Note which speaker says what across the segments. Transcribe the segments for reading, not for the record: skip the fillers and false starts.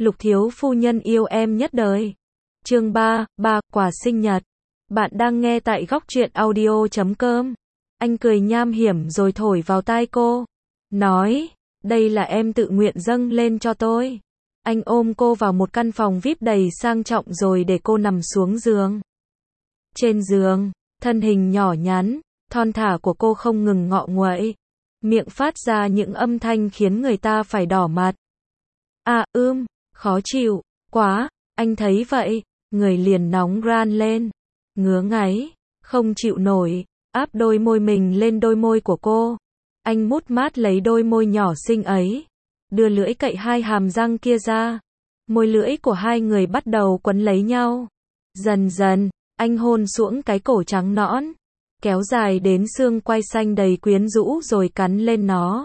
Speaker 1: Lục thiếu phu nhân yêu em nhất đời. Chương 3, quà sinh nhật. Bạn đang nghe tại góc truyện audio.com. Anh cười nham hiểm rồi thổi vào tai cô. Nói, đây là em tự nguyện dâng lên cho tôi. Anh ôm cô vào một căn phòng VIP đầy sang trọng rồi để cô nằm xuống giường. Trên giường, thân hình nhỏ nhắn, thon thả của cô không ngừng ngọ nguậy. Miệng phát ra những âm thanh khiến người ta phải đỏ mặt. Khó chịu, quá, anh thấy vậy, người liền nóng ran lên. Ngứa ngáy, không chịu nổi, áp đôi môi mình lên đôi môi của cô. Anh mút mát lấy đôi môi nhỏ xinh ấy, đưa lưỡi cậy hai hàm răng kia ra. Môi lưỡi của hai người bắt đầu quấn lấy nhau. Dần dần, anh hôn xuống cái cổ trắng nõn, kéo dài đến xương quai xanh đầy quyến rũ rồi cắn lên nó.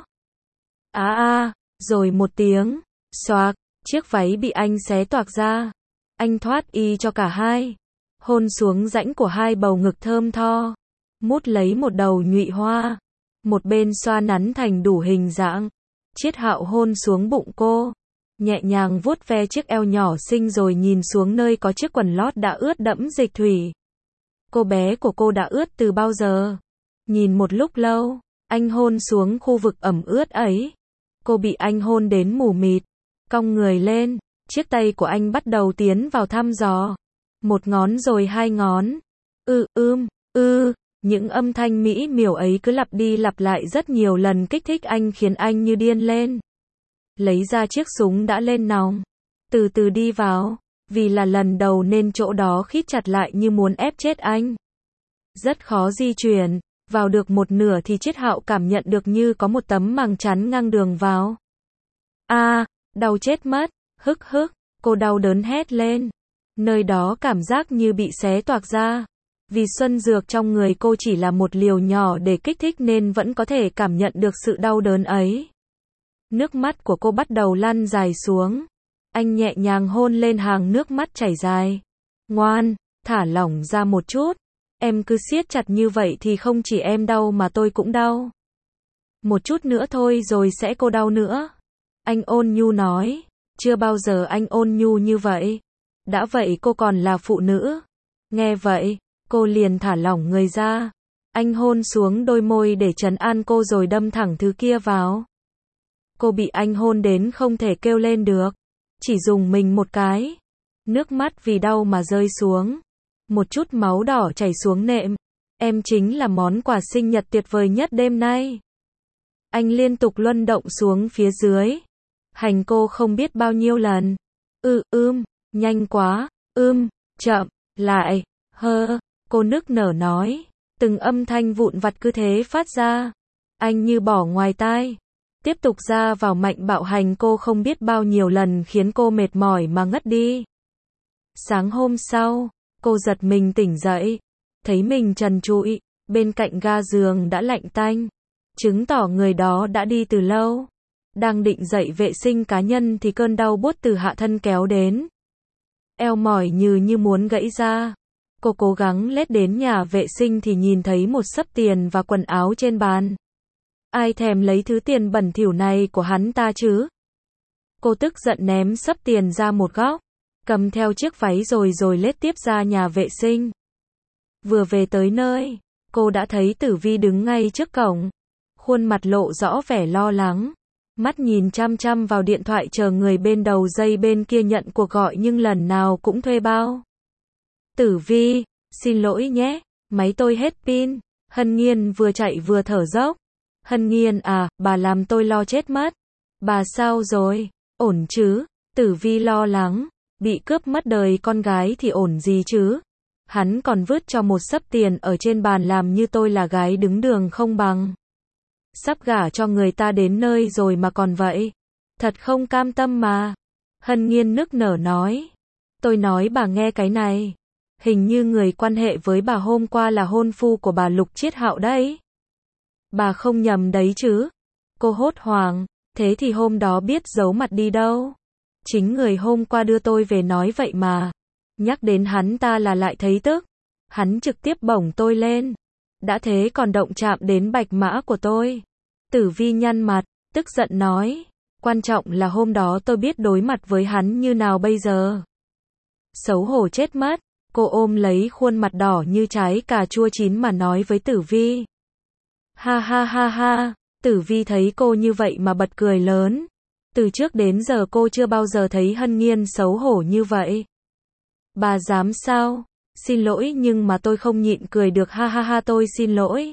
Speaker 1: Rồi một tiếng, xoạc, chiếc váy bị anh xé toạc ra. Anh thoát y cho cả hai, hôn xuống rãnh của hai bầu ngực thơm tho, mút lấy một đầu nhụy hoa, một bên xoa nắn thành đủ hình dạng. Triết Hạo hôn xuống bụng cô, nhẹ nhàng vuốt ve chiếc eo nhỏ xinh rồi nhìn xuống nơi có chiếc quần lót đã ướt đẫm dịch thủy. Cô bé của cô đã ướt từ bao giờ? Nhìn một lúc lâu, anh hôn xuống khu vực ẩm ướt ấy. Cô bị anh hôn đến mù mịt, cong người lên, chiếc tay của anh bắt đầu tiến vào thăm dò. Một ngón rồi hai ngón. Những âm thanh mỹ miều ấy cứ lặp đi lặp lại rất nhiều lần kích thích anh khiến anh như điên lên. Lấy ra chiếc súng đã lên nòng, từ từ đi vào, vì là lần đầu nên chỗ đó khít chặt lại như muốn ép chết anh. Rất khó di chuyển, vào được một nửa thì Triết Hạo cảm nhận được như có một tấm màng chắn ngang đường vào. Đau chết mất, cô đau đớn hét lên. Nơi đó cảm giác như bị xé toạc ra. Vì xuân dược trong người cô chỉ là một liều nhỏ để kích thích nên vẫn có thể cảm nhận được sự đau đớn ấy. Nước mắt của cô bắt đầu lăn dài xuống. Anh nhẹ nhàng hôn lên hàng nước mắt chảy dài. Ngoan, thả lỏng ra một chút. Em cứ siết chặt như vậy thì không chỉ em đau mà tôi cũng đau. Một chút nữa thôi rồi sẽ cô đau nữa. Anh ôn nhu nói. Chưa bao giờ anh ôn nhu như vậy. Đã vậy cô còn là phụ nữ. Nghe vậy, cô liền thả lỏng người ra. Anh hôn xuống đôi môi để trấn an cô rồi đâm thẳng thứ kia vào. Cô bị anh hôn đến không thể kêu lên được. Chỉ dùng mình một cái. Nước mắt vì đau mà rơi xuống. Một chút máu đỏ chảy xuống nệm. Em chính là món quà sinh nhật tuyệt vời nhất đêm nay. Anh liên tục luân động xuống phía dưới. Hành cô không biết bao nhiêu lần. Nhanh quá, chậm, lại, cô nức nở nói. Từng âm thanh vụn vặt cứ thế phát ra. Anh như bỏ ngoài tai. Tiếp tục ra vào mạnh bạo hành cô không biết bao nhiêu lần khiến cô mệt mỏi mà ngất đi. Sáng hôm sau, cô giật mình tỉnh dậy. Thấy mình trần trụi, bên cạnh ga giường đã lạnh tanh. Chứng tỏ người đó đã đi từ lâu. Đang định dậy vệ sinh cá nhân thì cơn đau buốt từ hạ thân kéo đến. Eo mỏi như muốn gãy ra. Cô cố gắng lết đến nhà vệ sinh thì nhìn thấy một xấp tiền và quần áo trên bàn. Ai thèm lấy thứ tiền bẩn thỉu này của hắn ta chứ? Cô tức giận ném xấp tiền ra một góc, cầm theo chiếc váy rồi lết tiếp ra nhà vệ sinh. Vừa về tới nơi, cô đã thấy Tử Vi đứng ngay trước cổng. Khuôn mặt lộ rõ vẻ lo lắng. Mắt nhìn chăm chăm vào điện thoại chờ người bên đầu dây bên kia nhận cuộc gọi nhưng lần nào cũng thuê bao. Tử Vi, xin lỗi nhé, máy tôi hết pin. Hân Nhiên vừa chạy vừa thở dốc. Hân Nhiên bà làm tôi lo chết mất. Bà sao rồi, ổn chứ? Tử Vi lo lắng, bị cướp mất đời con gái thì ổn gì chứ? Hắn còn vứt cho một xấp tiền ở trên bàn làm như tôi là gái đứng đường không bằng. Sắp gả cho người ta đến nơi rồi mà còn vậy. Thật không cam tâm mà. Hân Nhiên nức nở nói. Tôi nói bà nghe cái này. Hình như người quan hệ với bà hôm qua là hôn phu của bà Lục Triết Hạo đấy. Bà không nhầm đấy chứ? Cô hốt hoảng. Thế thì hôm đó biết giấu mặt đi đâu? Chính người hôm qua đưa tôi về nói vậy mà. Nhắc đến hắn ta là lại thấy tức. Hắn trực tiếp bổng tôi lên. Đã thế còn động chạm đến bạch mã của tôi. Tử Vi nhăn mặt, tức giận nói. Quan trọng là hôm đó tôi biết đối mặt với hắn như nào bây giờ. Xấu hổ chết mất, cô ôm lấy khuôn mặt đỏ như trái cà chua chín mà nói với Tử Vi. Ha ha ha ha, Tử Vi thấy cô như vậy mà bật cười lớn. Từ trước đến giờ cô chưa bao giờ thấy Hân Nhiên xấu hổ như vậy. Bà dám sao? Xin lỗi nhưng mà tôi không nhịn cười được, ha ha ha, tôi xin lỗi.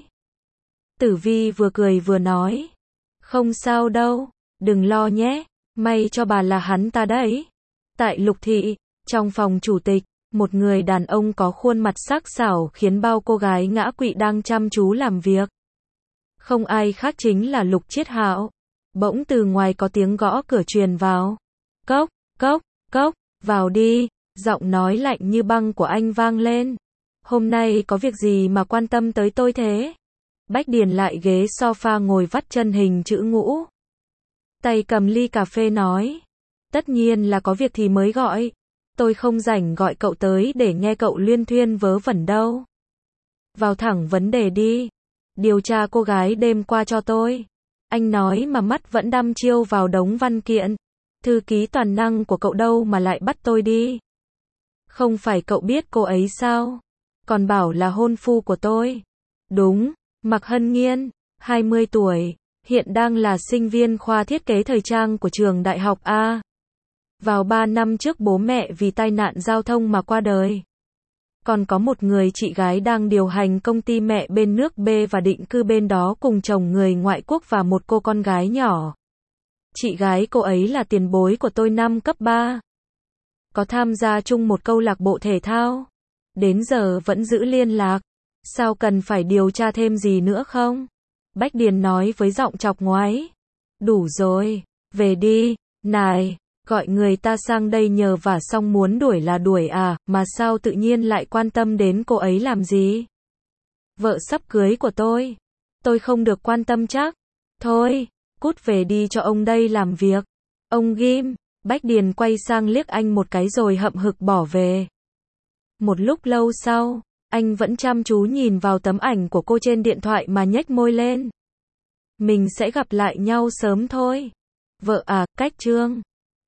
Speaker 1: Tử Vi vừa cười vừa nói. Không sao đâu, đừng lo nhé, may cho bà là hắn ta đấy. Tại Lục Thị, trong phòng chủ tịch, một người đàn ông có khuôn mặt sắc sảo khiến bao cô gái ngã quỵ đang chăm chú làm việc. Không ai khác chính là Lục Chiết Hạo. Bỗng từ ngoài có tiếng gõ cửa truyền vào. Cốc, cốc, cốc, vào đi, giọng nói lạnh như băng của anh vang lên. Hôm nay có việc gì mà quan tâm tới tôi thế? Bách Điền lại ghế sofa ngồi vắt chân hình chữ ngũ. Tay cầm ly cà phê nói. Tất nhiên là có việc thì mới gọi. Tôi không rảnh gọi cậu tới để nghe cậu luyên thuyên vớ vẩn đâu. Vào thẳng vấn đề đi. Điều tra cô gái đêm qua cho tôi. Anh nói mà mắt vẫn đăm chiêu vào đống văn kiện. Thư ký toàn năng của cậu đâu mà lại bắt tôi đi. Không phải cậu biết cô ấy sao? Còn bảo là hôn phu của tôi. Đúng, Mạc Hân Nhiên, 20 tuổi, hiện đang là sinh viên khoa thiết kế thời trang của trường đại học A. Vào 3 năm trước bố mẹ vì tai nạn giao thông mà qua đời. Còn có một người chị gái đang điều hành công ty mẹ bên nước B và định cư bên đó cùng chồng người ngoại quốc và một cô con gái nhỏ. Chị gái cô ấy là tiền bối của tôi năm cấp 3. Có tham gia chung một câu lạc bộ thể thao. Đến giờ vẫn giữ liên lạc. Sao cần phải điều tra thêm gì nữa không? Bách Điền nói với giọng chọc ngoáy. Đủ rồi, về đi, này. Gọi người ta sang đây nhờ vả xong muốn đuổi là đuổi à, mà sao tự nhiên lại quan tâm đến cô ấy làm gì? Vợ sắp cưới của tôi không được quan tâm chắc. Thôi, cút về đi cho ông đây làm việc. Ông ghim, Bách Điền quay sang liếc anh một cái rồi hậm hực bỏ về. Một lúc lâu sau, anh vẫn chăm chú nhìn vào tấm ảnh của cô trên điện thoại mà nhếch môi lên. Mình sẽ gặp lại nhau sớm thôi. Vợ à, cách chương.